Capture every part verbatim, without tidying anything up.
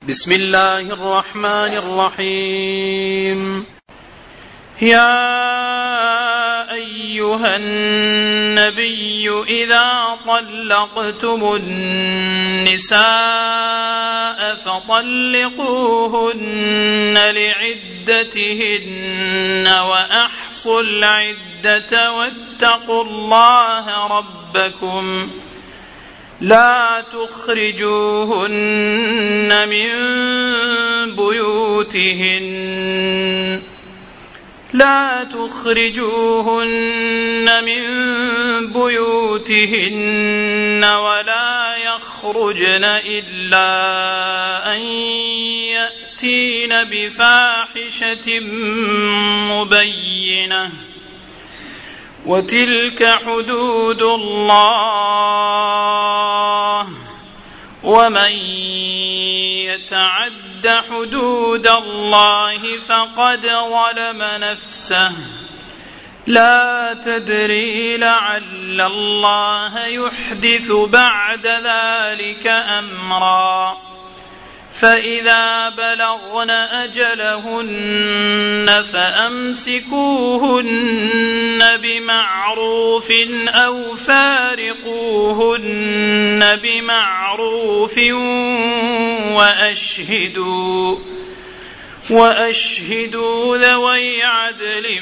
بسم الله الرحمن الرحيم. يا أيها النبي إذا طلقتم النساء فطلقوهن لعدتهن وأحصوا العدة واتقوا الله ربكم لا تخرجوهن من بيوتهن لا تخرجوهن من بيوتهن ولا يخرجن إلا أن يأتين بفاحشة مبينة وتلك حدود الله ومن يتعد حدود الله فقد ظلم نفسه لا تدري لعل الله يحدث بعد ذلك أمرا فإذا بلغن أجلهن فأمسكوهن بمعروف أو فارقوهن بمعروف وأشهدوا وأشهدوا ذوي عدل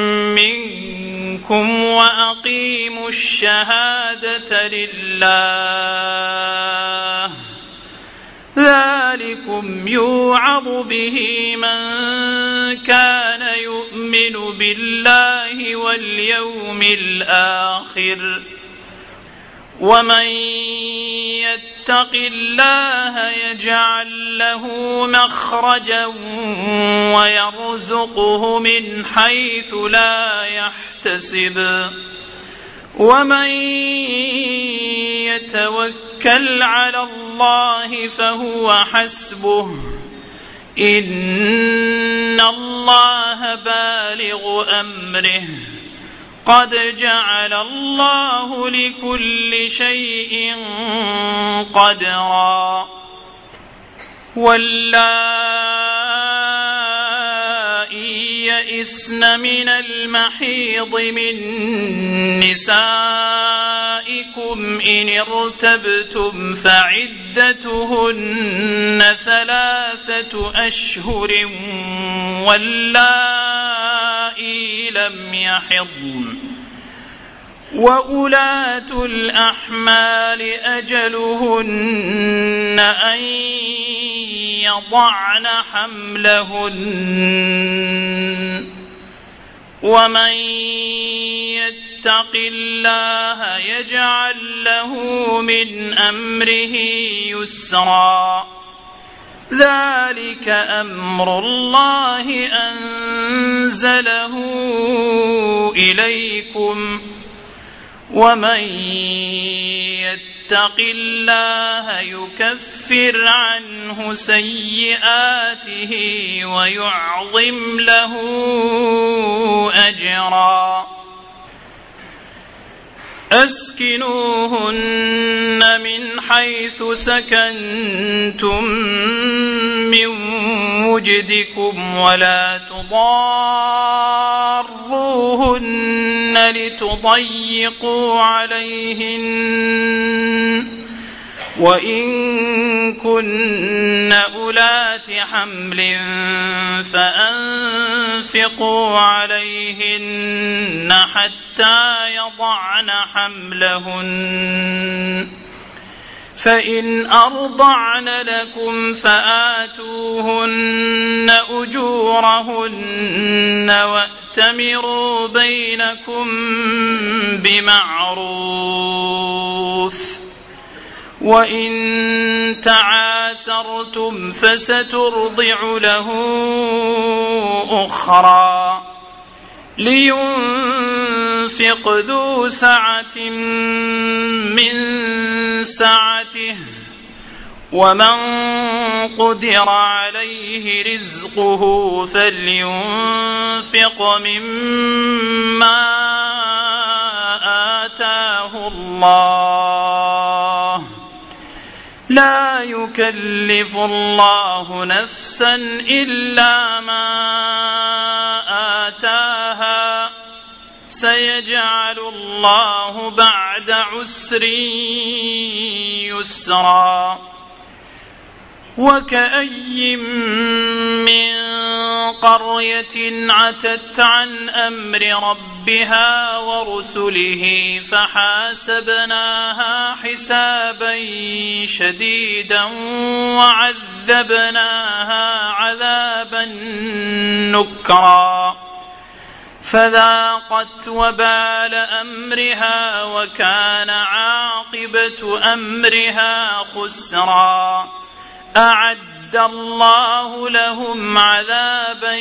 منكم وأقيموا الشهادة لله ذلكم يوعظ به من كان يؤمن بالله واليوم الآخر ومن يتق الله يجعل له مخرجا ويرزقه من حيث لا يحتسب ومن يتوكل على الله فهو حسبه إن الله بالغ أمره قد جعل الله لكل شيء قدرا واللائي يئسن من المحيض من نسائكم إن ارتبتم فعدتهن ثلاثة أشهر واللائي لم يحضن وأولاة الأحمال أجلهن أن يضعن حملهن ومن يتق الله يجعل له من أمره يسرا ذلك أمر الله أنزله إليكم ومن يتق الله يكفر عنه سيئاته ويعظم له أجرا أسكنوهن من حيث سكنتم من وجدكم ولا تضاروهن لتضيقوا عليهن وإن كن أولات حمل فأنفقوا عليهن حتى يضعن حملهن فإن أرضعن لكم فآتوهن أجورهن وأتمروا بينكم بمعروف وإن تعاسرتم فسترضع له أخرى لينفق ذو سعة من سعته ومن قدر عليه رزقه فلينفق مما آتاه الله لا يكلف يكلف الله نفسا إلا ما آتاها سيجعل الله بعد عسر يسرا وكأي من قرية عتت عن أمر ربها ورسله فحاسبناها حسابا شديدا وعذبناها عذابا نكرا فذاقت وبال أمرها وكان عاقبة أمرها خسرا أعد الله لهم عذابا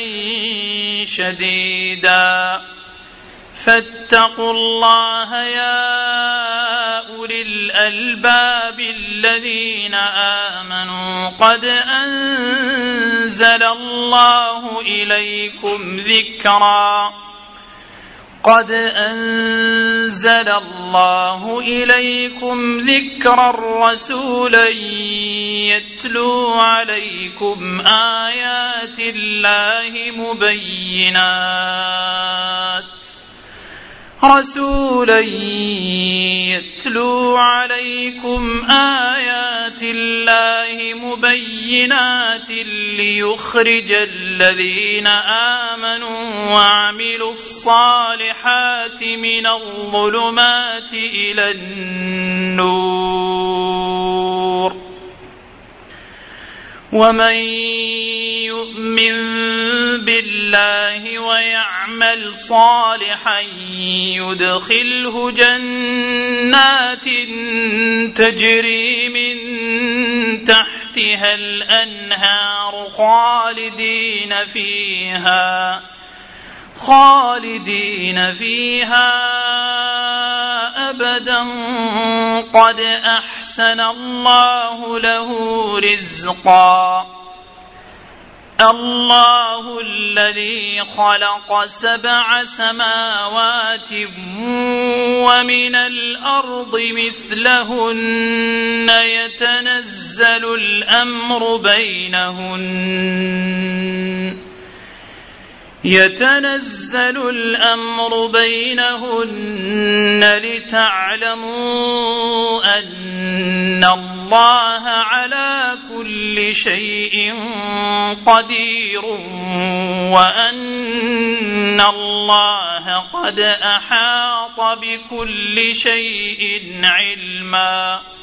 شديدا فاتقوا الله يا أولي الألباب الذين آمنوا قد أنزل الله إليكم ذكرا قد أنزل الله إليكم ذكرا رسولا يتلو عليكم آيات الله مبينات رسولا يتلو عليكم آيات الله مبينات ليخرج الذين آمنوا وعملوا الصالحات من الظلمات إلى النور ومن يؤمن بالله ويعمل صالحا يدخله جنات تجري من تحتها الأنهار خالدين فيها خالدين فيها أبدا قد أحسن الله له رزقا الله الذي خلق سبع سماوات ومن الأرض مثلهن يتنزل الأمر بينهن يتنزل الأمر بينهن لتعلموا أن الله على كل شيء قدير وأن الله قد أحاط بكل شيء علما